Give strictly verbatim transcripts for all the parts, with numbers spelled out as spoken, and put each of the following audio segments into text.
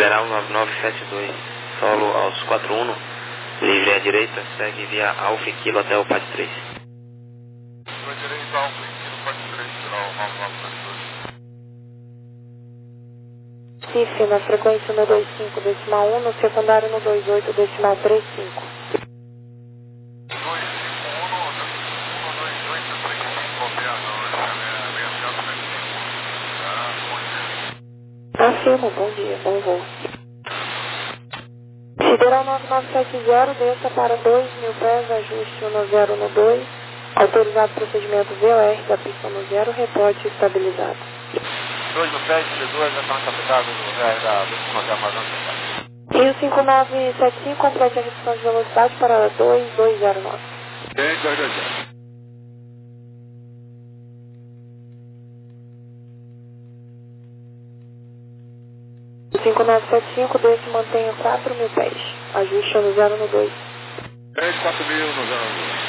Federal nove nove sete dois, solo aos quatro um, livre à direita, segue via Alfa Kilo até o P A D três. Via direita, Alfa Kilo, P A D três, final nove nove sete dois. C I F na frequência no dois cinco decimal um, no secundário no dois oito decimal três cinco. dois cinco um, dois oito três cinco, Afirmo, bom dia, bom voo. Sideral nove nove sete zero, desça para dois mil pés, ajuste um zero no dois, autorizado procedimento V O R da pista no zero, reporte estabilizado. dois mil pés, C dois, já está na capital do V O R da pista no zero, Amazônia. E o cinco nove sete cinco, complete a redução de velocidade para dois dois zero nove. dois dois zero nove. cinco nove sete cinco, desce e mantenha quatro mil pés. Ajuste no zero no dois. três quatro mil no zero no dois.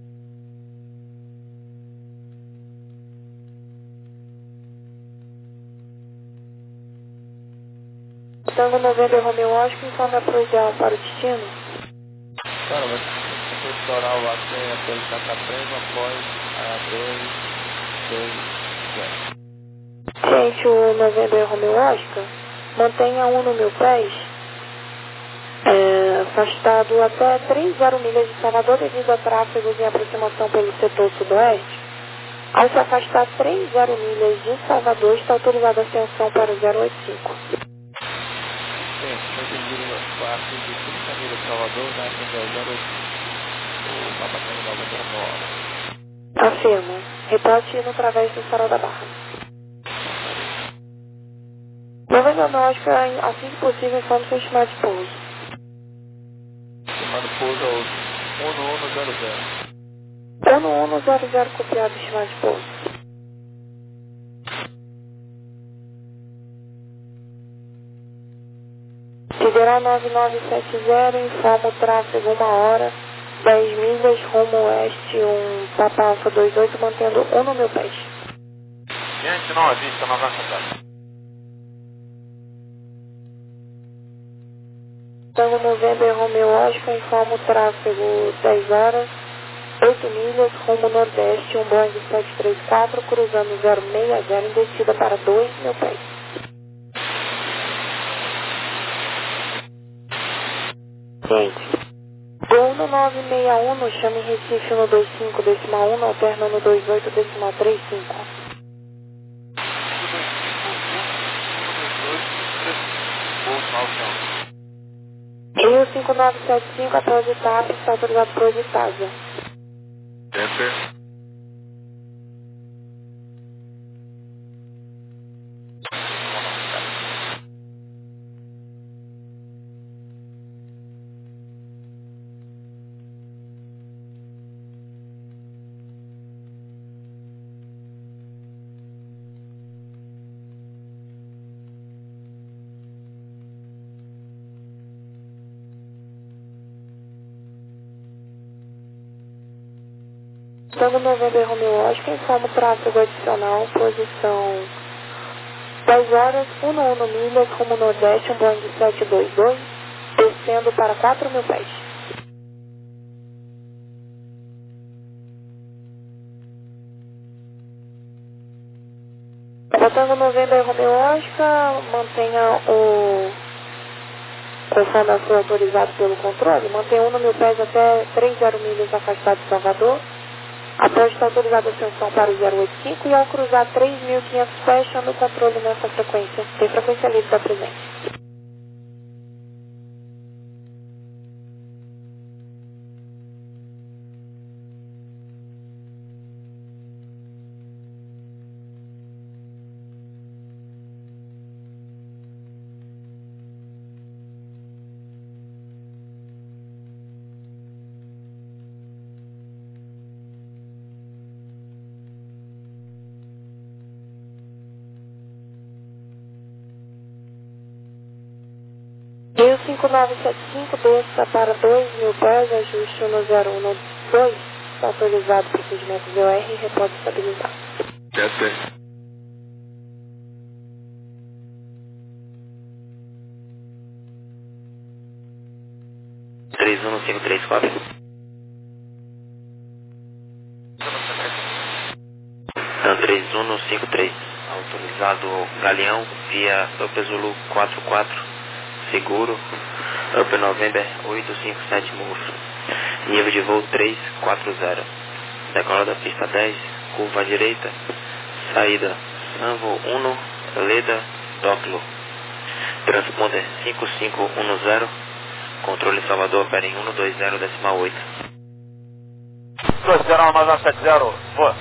Tango November Romeo Oscar, informe a provisão para o destino. Cara, vai ter litoral até até o Catapego após a dois dois zero. Gente, o November Romeo Oscar, mantenha um no mil pés, é, afastado até trinta milhas de Salvador devido a tráfegos em aproximação pelo setor sudoeste. Ao se afastar trinta milhas de Salvador, está autorizada a ascensão para o zero oito cinco. Sim, foi atendido a partir de trinta milhas de Salvador, da ascensão zero oito cinco. O Papacano Novembro Romeo Oscar. Afirmo. Reporte no través do Farol da Barra. Novembro Romeo Oscar, assim que possível, informe seu estimado de pouso. Chamado pouso ao um um zero zero. um um zero zero copiado, estimado de pouso. Sideral nove nove sete zero, informa o tráfego uma hora, dez milhas, rumo oeste, um Papa Alfa dois oito, mantendo um no meu pés. Gente, não avista, não avança. Tango November Romeo Oscar, informa o tráfego dez horas, oito milhas, rumo nordeste, um Boeing sete três quatro, cruzando zero seis zero em descida para dois mil pés. Gente, Gol no nove seis um, chame Recife no dois cinco decimal um, alterna no dois oito decimal três cinco. E o cinco nove sete cinco, após o T A P, está autorizado por Editasa. Enter. Tango November Romeo Oscar, informa o tráfego adicional, posição dez horas, um no um milhas, rumo nordeste, um Boeing sete dois dois, descendo para quatro mil pés. Tango November Romeo Oscar, mantenha o, conforme foi autorizado pelo controle, mantenha um no mil pés até trinta milhas afastado de Salvador. Após estar autorizada a ascensão para o zero oito cinco e ao cruzar três mil e quinhentos pés, chame o controle nessa frequência. Tem frequência livre da presente. E o cinco nove sete cinco, desça para dois mil pés, ajuste no zero um no dois, está autorizado o procedimento V O R e reporte estabilizado. Enter. cinco três, cobre. Dan três um cinco três, autorizado Galeão via Up Zulu quatro quatro, seguro, Up November oito cinco sete Murphy, nível de voo três quatro zero, decola da pista dez, curva à direita, saída Sanvo um, Leda, Doclo, transponder cinco cinco um zero, controle Salvador, opera em um dois zero decimal oito. dois zero um sete zero, boa.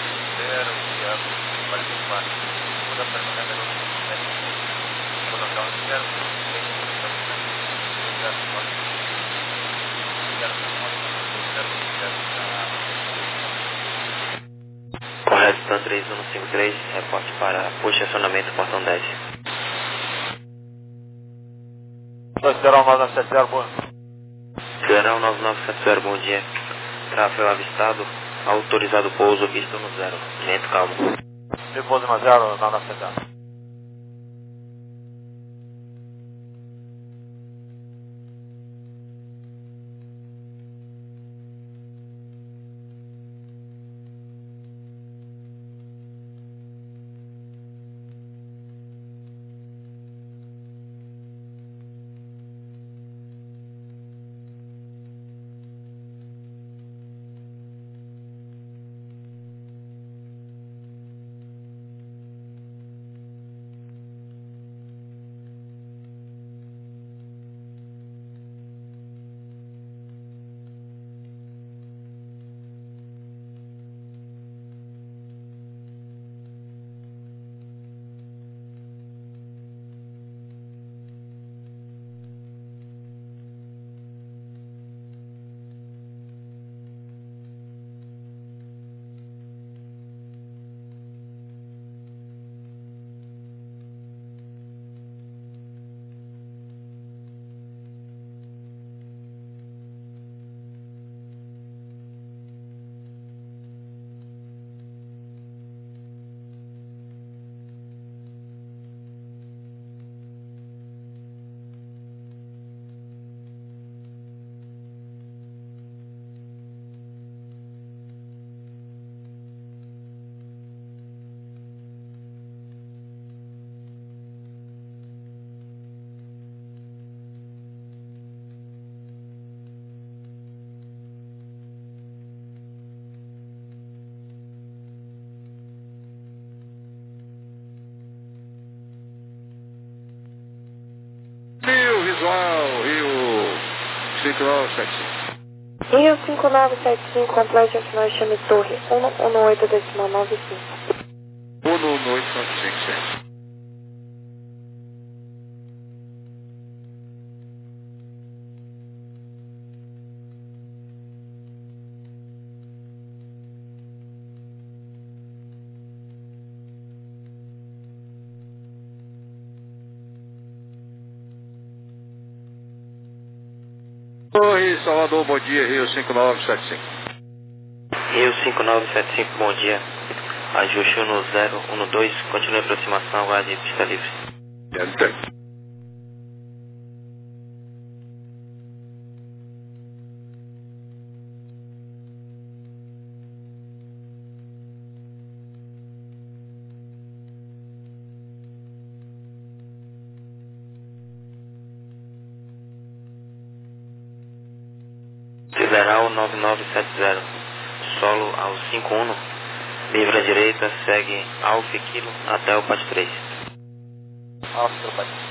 Correto, Dan três um cinco três, reporte para posicionamento portão dez. dois zero um nove sete zero, boa. Federal nove nove sete zero, bom dia. Tráfego avistado, autorizado pouso, pista no zero, lento, calmo. Depois de zero, nove nove sete zero. Visual, Rio cinco nove sete cinco. Rio cinco nove sete cinco, complete afinal chame Torre um um oito decimal nove cinco. um um oito nove cinco, certo. Torre, Salvador, bom dia, Rio cinco nove sete cinco. Rio cinco nove sete cinco, bom dia. Ajuste no zero um dois, continue a aproximação, aguarde pista livre. Enter. Federal nove nove sete zero, solo ao cinco um, livre à direita, segue Alfa Kilo até o Pat três. Alfa, Pat três.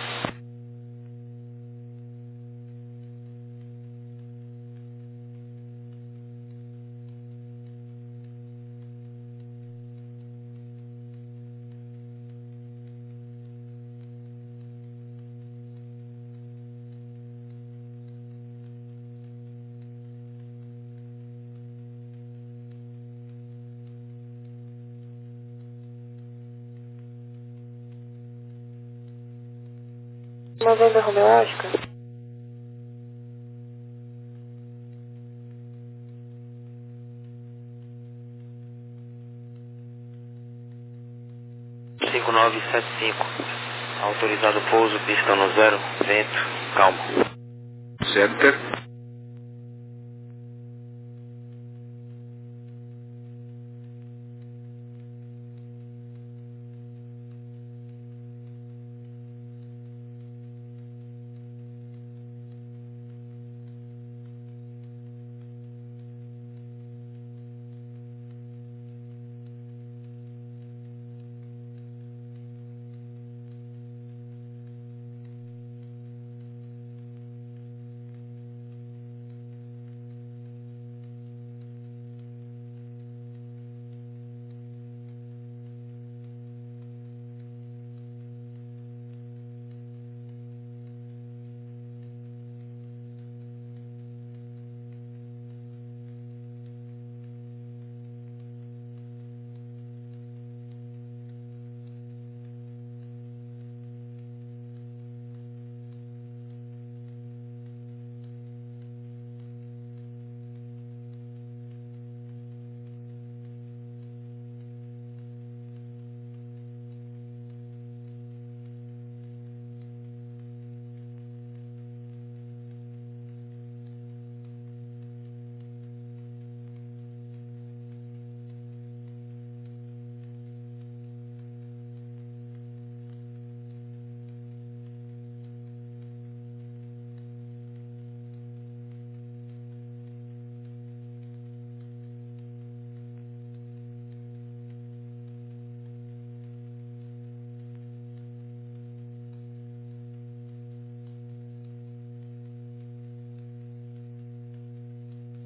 Novembro Romeo Oscar. cinco nove sete cinco, autorizado pouso, pista no zero, vento, calmo. Center.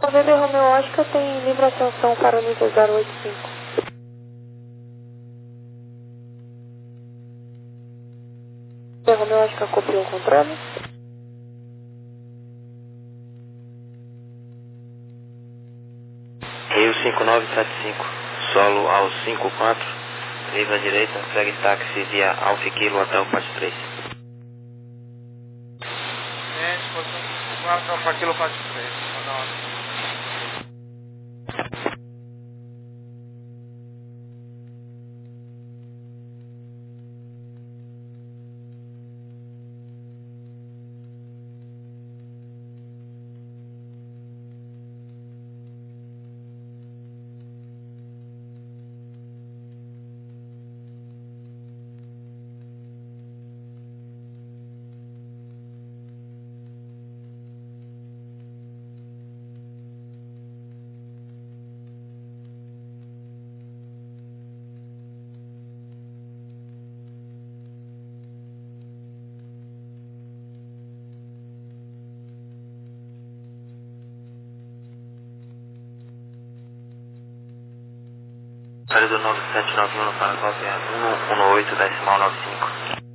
November Romeo Oscar tem livre ascensão para o nível zero oito cinco. November Romeo Oscar copiou o controle. Rio cinco nove sete cinco, solo ao cinco quatro, livre à direita, segue táxi via Alfa Kilo até o quatro três. Gente, posição cinco quatro, Alfa Kilo quatro três. Pálido nove sete nove um para cópia um um oito decimal nove cinco.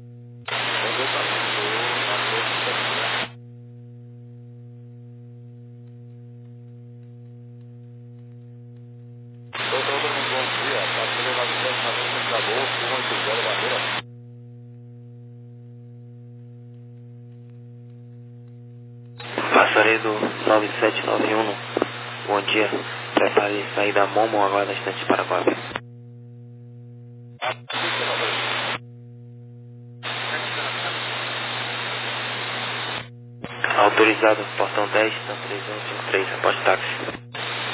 Passaredo nove sete nove um, bom dia. Prepare saída Momo, aguarda instantes para cópia. Autorizado, portão dez, três um cinco três, aposte táxi.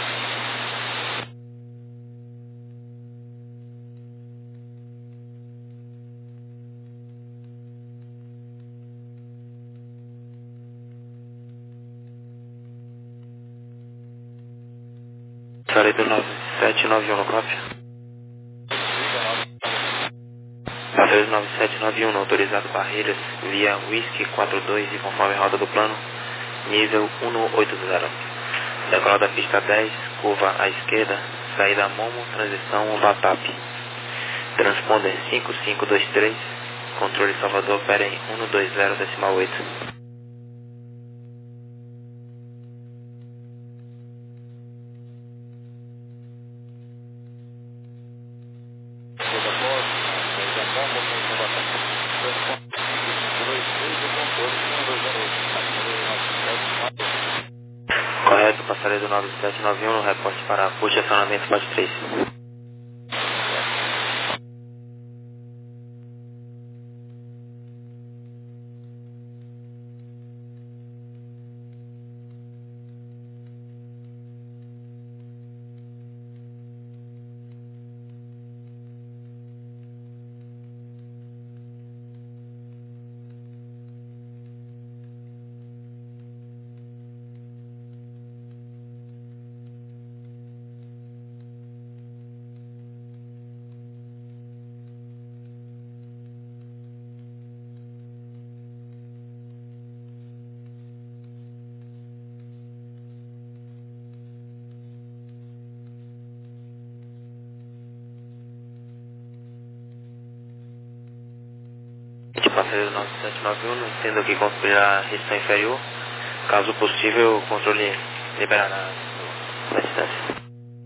Passaredo nove sete nove um no cópia. Passaredo nove sete nove um, autorizado Barreiras, via Whisky quatro dois e conforme rota do plano, nível um oito zero. Decola da pista dez, curva à esquerda, saída Momo, transição Vatap. Transponder cinco cinco dois três, controle Salvador, Peren um dois zero decimal oito. Correto, passaredo nove sete nove um, reporte para puxa acionamento quatro três. Passaredo nove sete nove um, entendo que construirá a restrição inferior. Caso possível, o controle liberará a distância.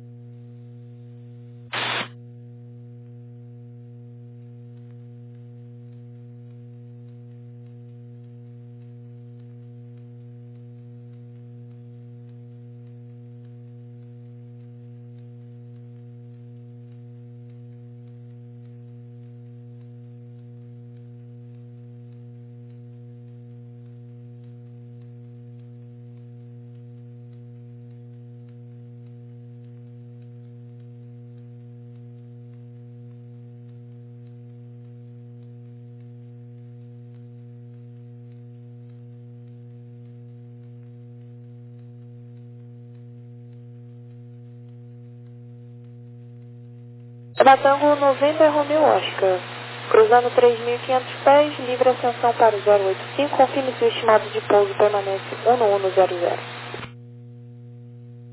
Batango November Romeo Oscar, cruzando três mil e quinhentos pés, livre ascensão para o zero oito cinco, confirme se o estimado de pouso permanece um um zero zero.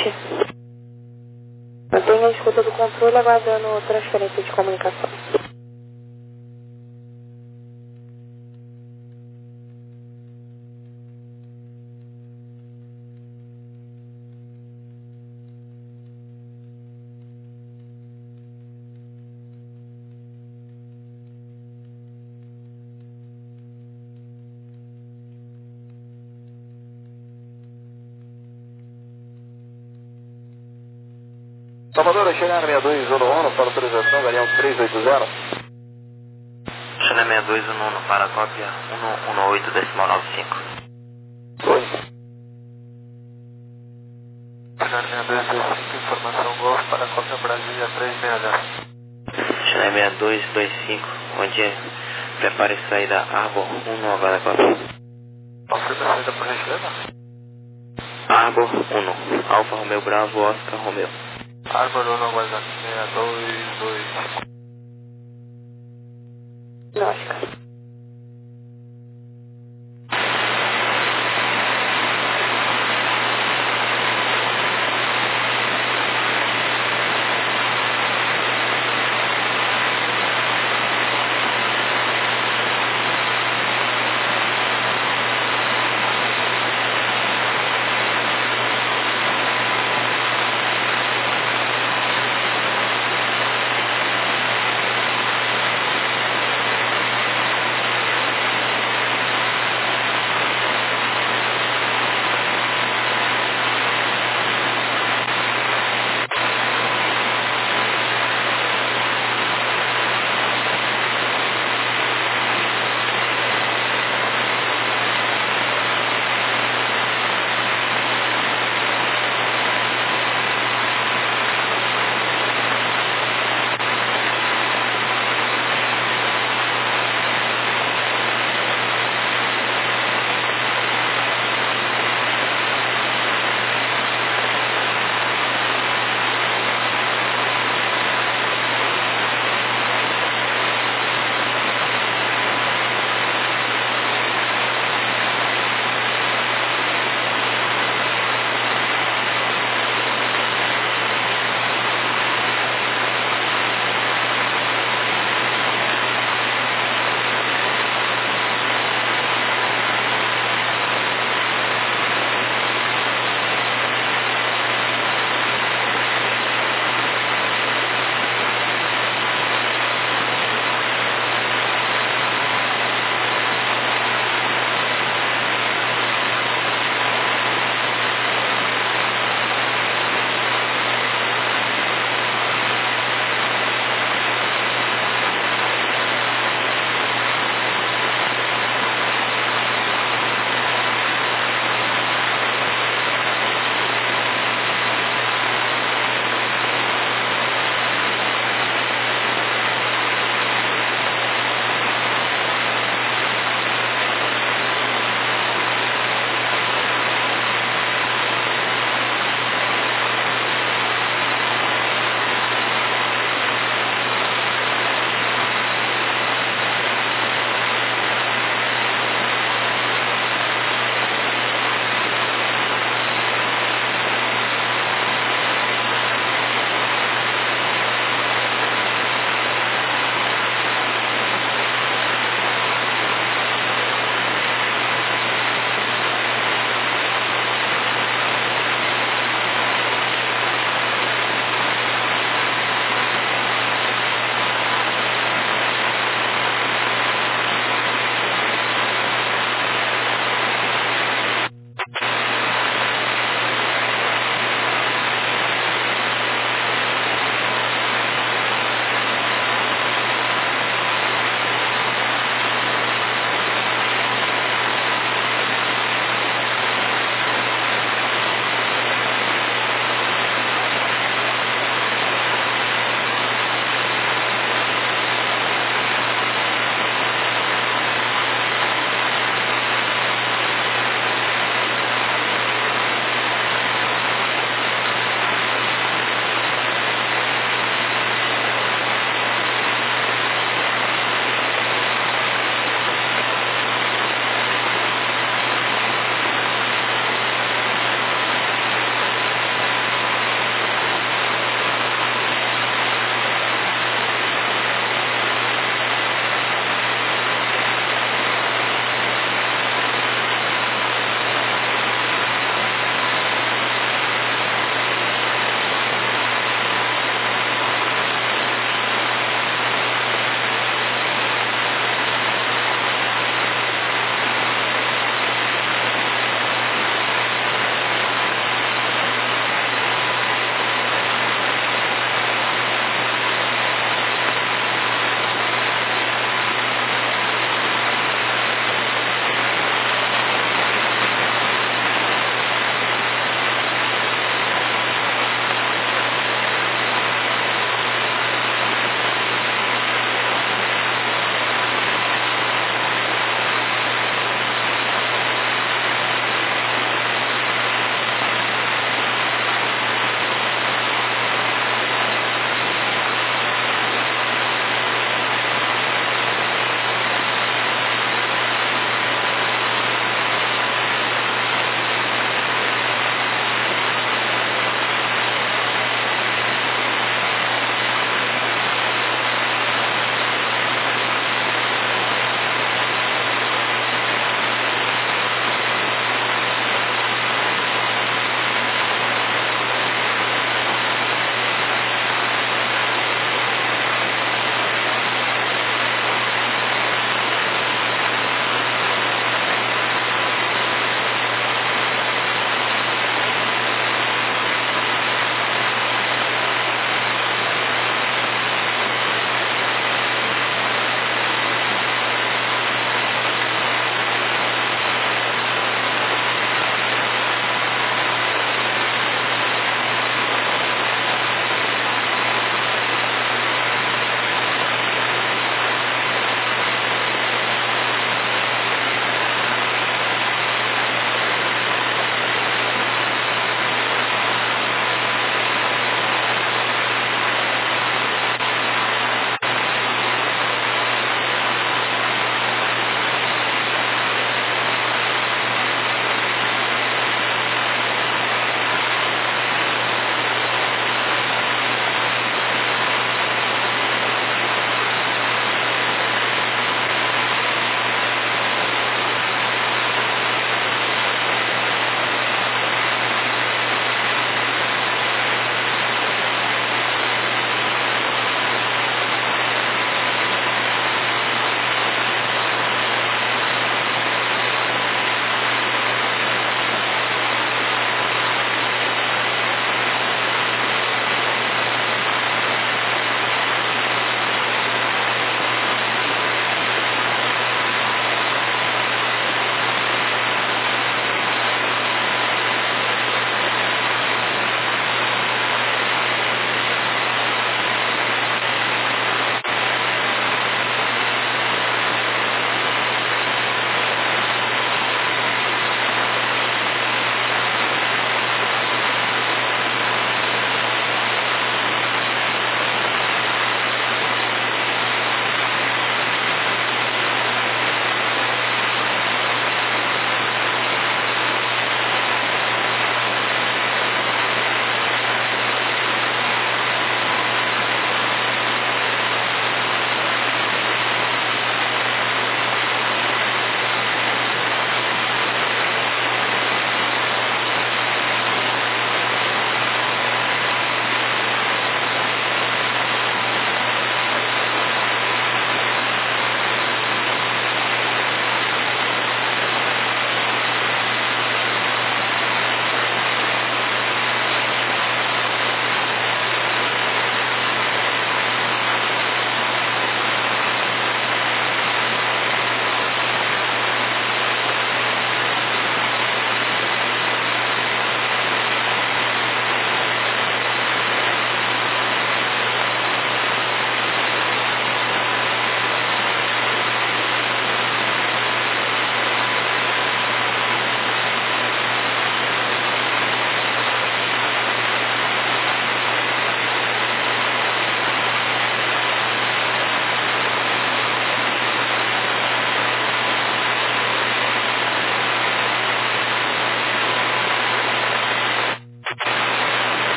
sete. Mantenha a escuta do controle aguardando transferência de comunicação. Salvador, China sessenta e dois um um para autorização, Galeão três oito zero. China sessenta e dois um um para a cópia um um oito decimal nove cinco. Oi. China sessenta e dois dois cinco, informação Golf para a cópia Brasília três seis zero. China sessenta e dois dois cinco, onde prepare saída Arbor um no agora cópia. Confirma a saída por gentileza? Arbor um, Alfa Romeo Bravo, Oscar Romeo. Arbor um, aguardando sessenta e dois dois cinco. Lógica.